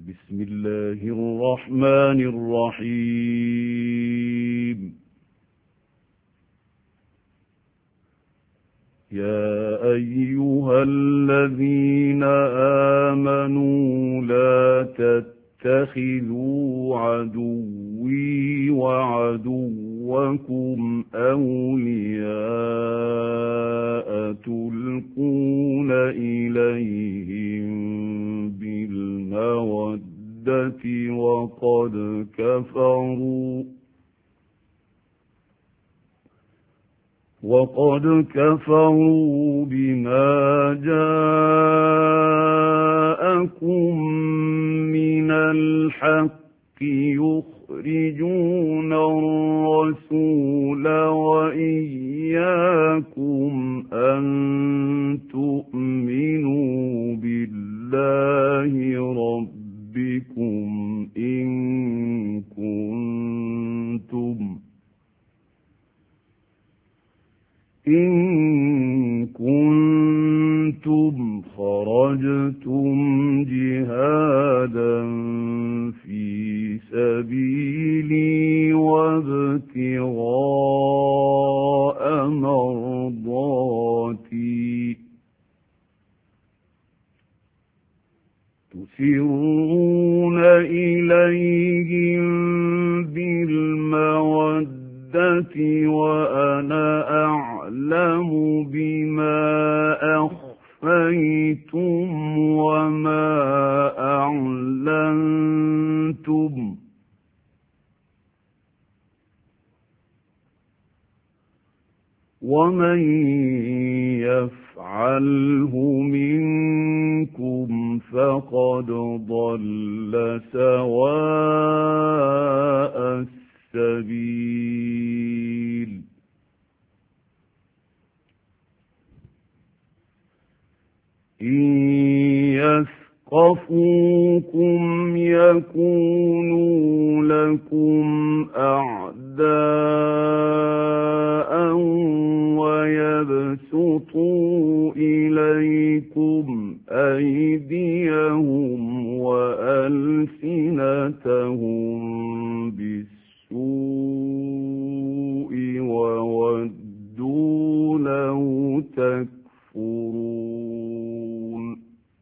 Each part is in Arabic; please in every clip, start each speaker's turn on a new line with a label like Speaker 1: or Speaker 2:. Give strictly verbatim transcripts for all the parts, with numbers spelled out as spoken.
Speaker 1: بسم الله الرحمن الرحيم يا أيها الذين آمنوا لا تتخذوا عدوي وعدوكم أولياء تلقون إليهم بالمودة وقد كفروا وقد كفروا بما جاءكم من الحق يخرجون الرسول وإياكم أن تؤمنوا بالله ربكم إن كنتم إن كنتم خرجتم جهادا في سبيلي وابتغاء مرضاتي تسرون إليهم بالمودة وأنا أعلم بما أخفيتم وما أعلنتم ومن يفعله منكم فقد ضل سواء السبيل إن يثقفوكم يكونوا لكم أعداء ويبسطوا إليكم أيديهم وألسنتهم بالسوء وودوا لو تكفرون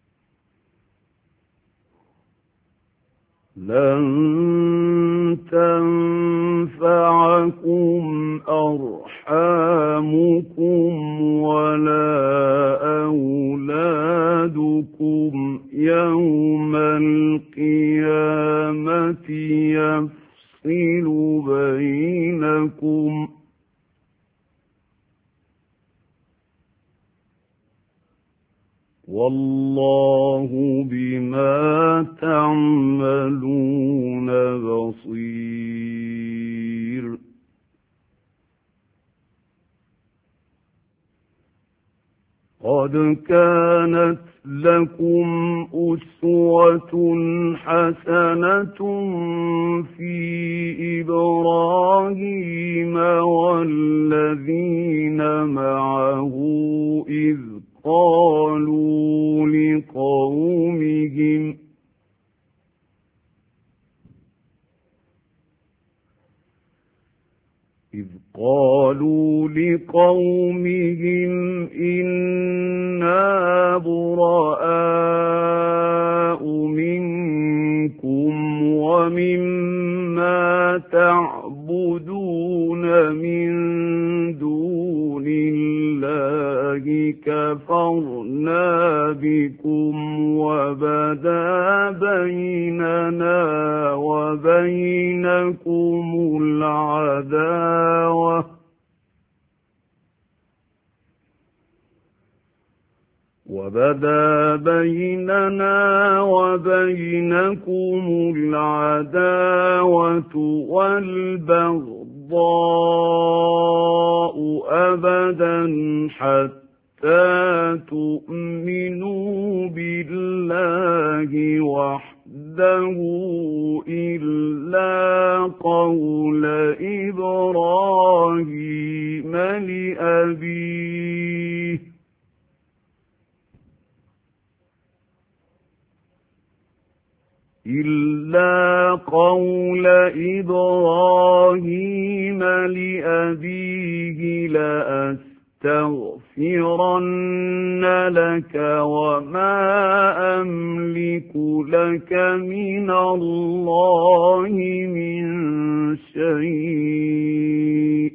Speaker 1: لن تنفعكم أرحامكم ولا أولادكم يوم القيامة يفصل بينكم والله بما تعملون بصير قد كانت لكم أسوة حسنة في إبراهيم والذين معه إذ قالوا لقومهم إذ قالوا لقومهم إنا براء منكم ومما تعبدون من دون الله كفرنا بكم وبدا بيننا وبينكم العداوة وبدا بيننا وبينكم العداوة والبغضاء أبدا حتى تؤمنوا بالله وحده إلا قول إبراهيم لأبيه إلا قول إبراهيم لأبيه لأستغفرن لك وما أملك لك من الله من شيء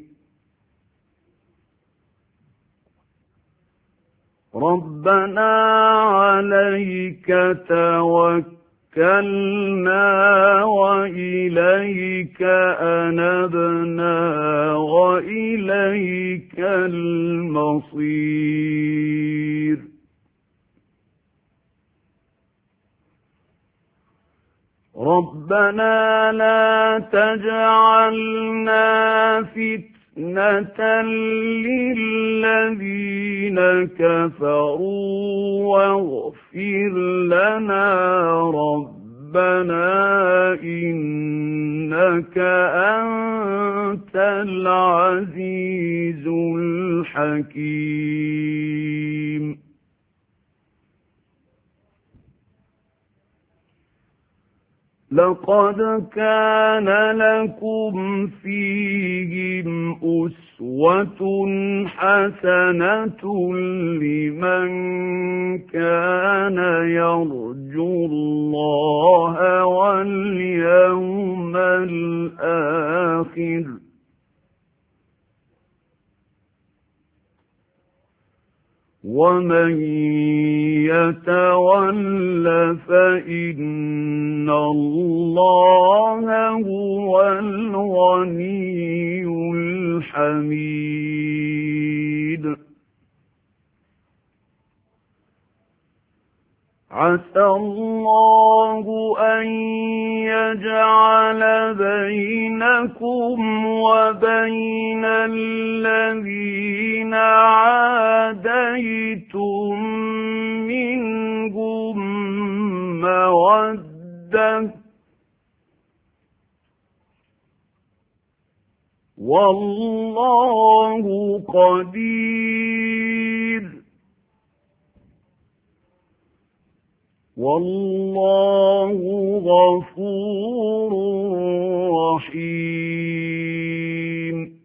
Speaker 1: ربنا عليك توكلنا وإليك أنبنا وإليك المصير ربنا لا تجعلنا فتنة للذين كفروا واغفر لنا ربنا إنك أنت العزيز الحكيم لقد كان لكم فيهم أسوة حسنة لمن كان يرجو الله واليوم الآخر ومن يتول فإن الله هو الغني الحميد عسى الله أن يجعل بينكم وبين الذين عاديتم منهم مودة والله قدير والله غفور رحيم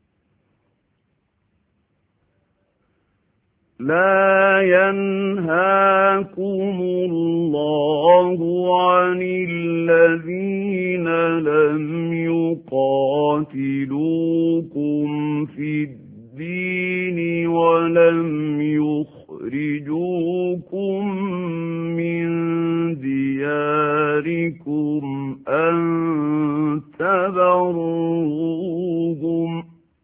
Speaker 1: لا ينهاكم الله عن الذين لم يقاتلوكم في الدين ولم يخرجوكم من دياركم أن تبروهم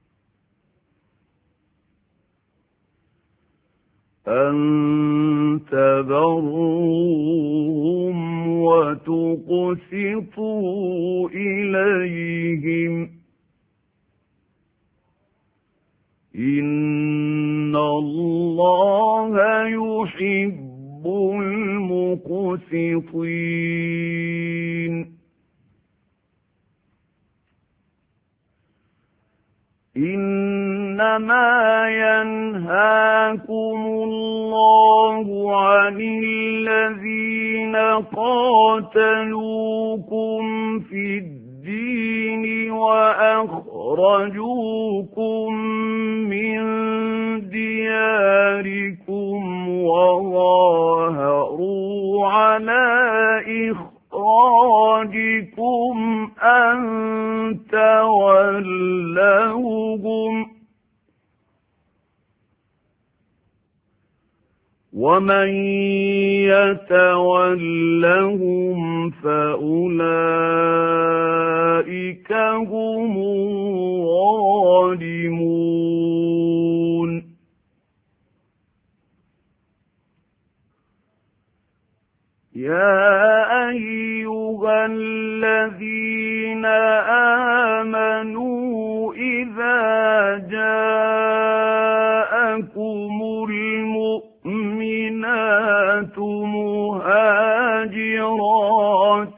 Speaker 1: أن تبروهم وتقسطوا إليهم إن الله يحب المقسطين إنما ينهاكم الله عن الذين قاتلوكم في الدين وأخرجوكم من دياركم وظاهروا على إخراجكم أن تولوهم ومن يتولهم فأولئك هم الظالمون يا أيها الذين آمنوا إذا جاءكم المؤمنات مهاجرات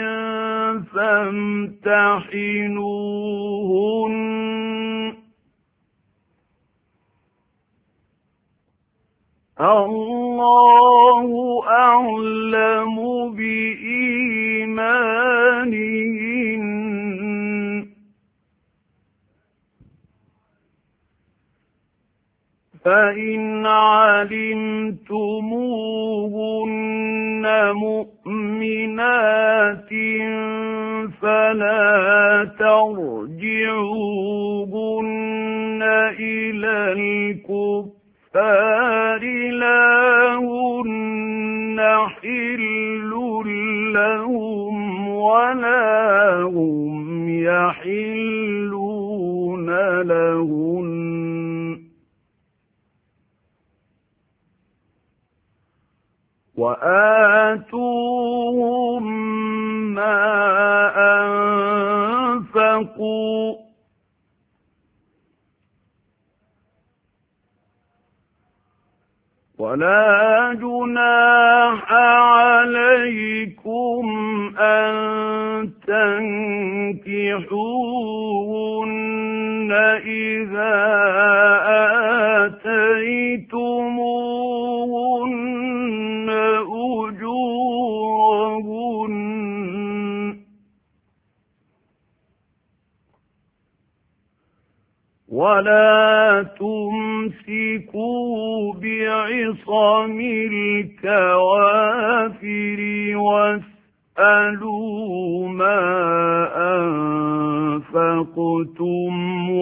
Speaker 1: فامتحنوهن الله أعلم بإيمانهن فإن علمتموهن مؤمنات فلا ترجعوهن إلى الكفار لا هن حل لهم ولا هم يحلون لهن وآتوهم ما أنفقوا ولا جناح عليكم أن تنكحوهن إذا آتيتموهن أجورهن ولا تمسكوا بعصم الكوافر واسألوا ما أنفقتم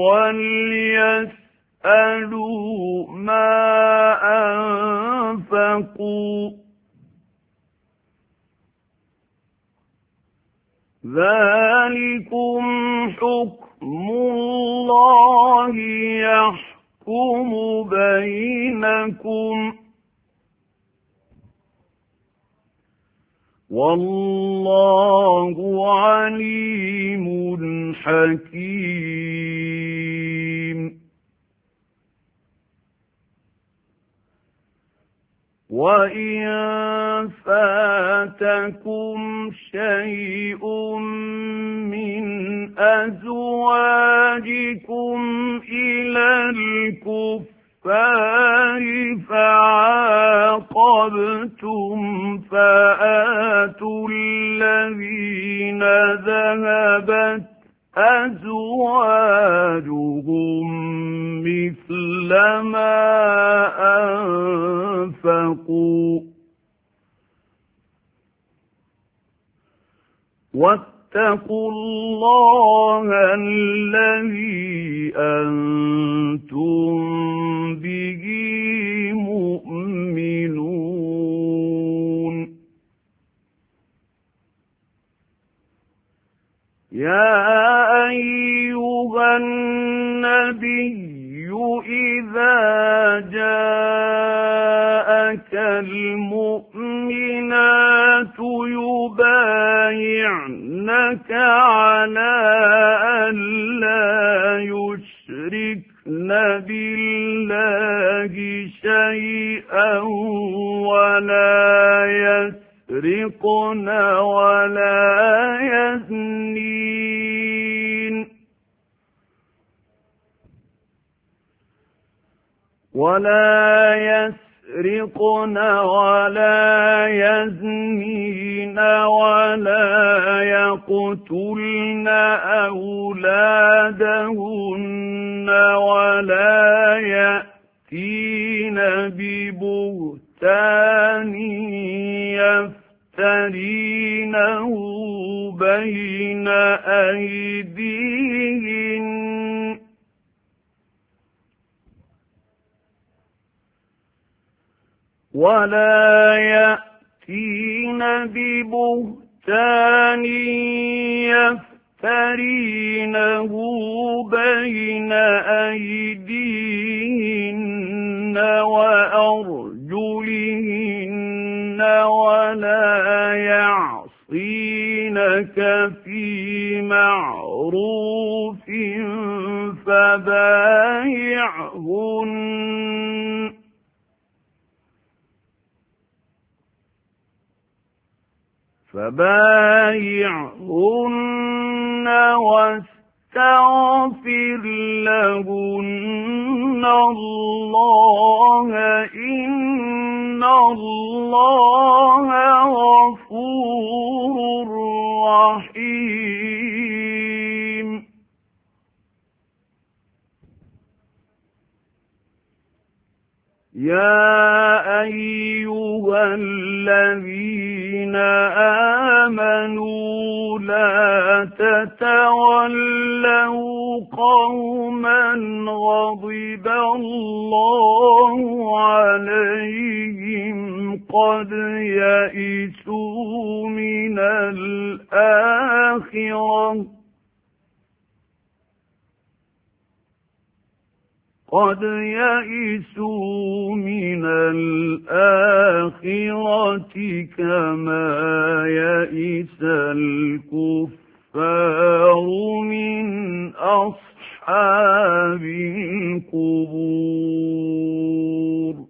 Speaker 1: وليسألوا ما أنفقوا ذلكم حكم الله يحكم بينكم والله عليم حكيم وإن فاتكم شيء من أزواجكم إلى الكفار فعاقبتم فآتوا الذين ذهبت أزواجهم مثل ما أنفقوا واتقوا الله الذي أنتم به مؤمنون يا أيها النبي إذا جاءك المؤمنات يبايعنك على أن لا يشركن بالله شيئا ولا يسرقن ولا يزنين ولا يسرقن ولا يزنين ولا يقتلن أولادهن ولا يأتين ببهتان يفترينه بين أيديهن ولا يأتين ببهتان يفترينه بين أيديهن وأرجلهن ولا يعصينك في معروف فبايعهن فبايعهن واستغفر لهن الله إن الله غفور رحيم أيها الذين آمنوا لا تتولوا قوما غضب الله عليهم قد يئسوا من الآخرة قد يئسوا من الآخرة كما يئس الكفار من أصحاب القبور.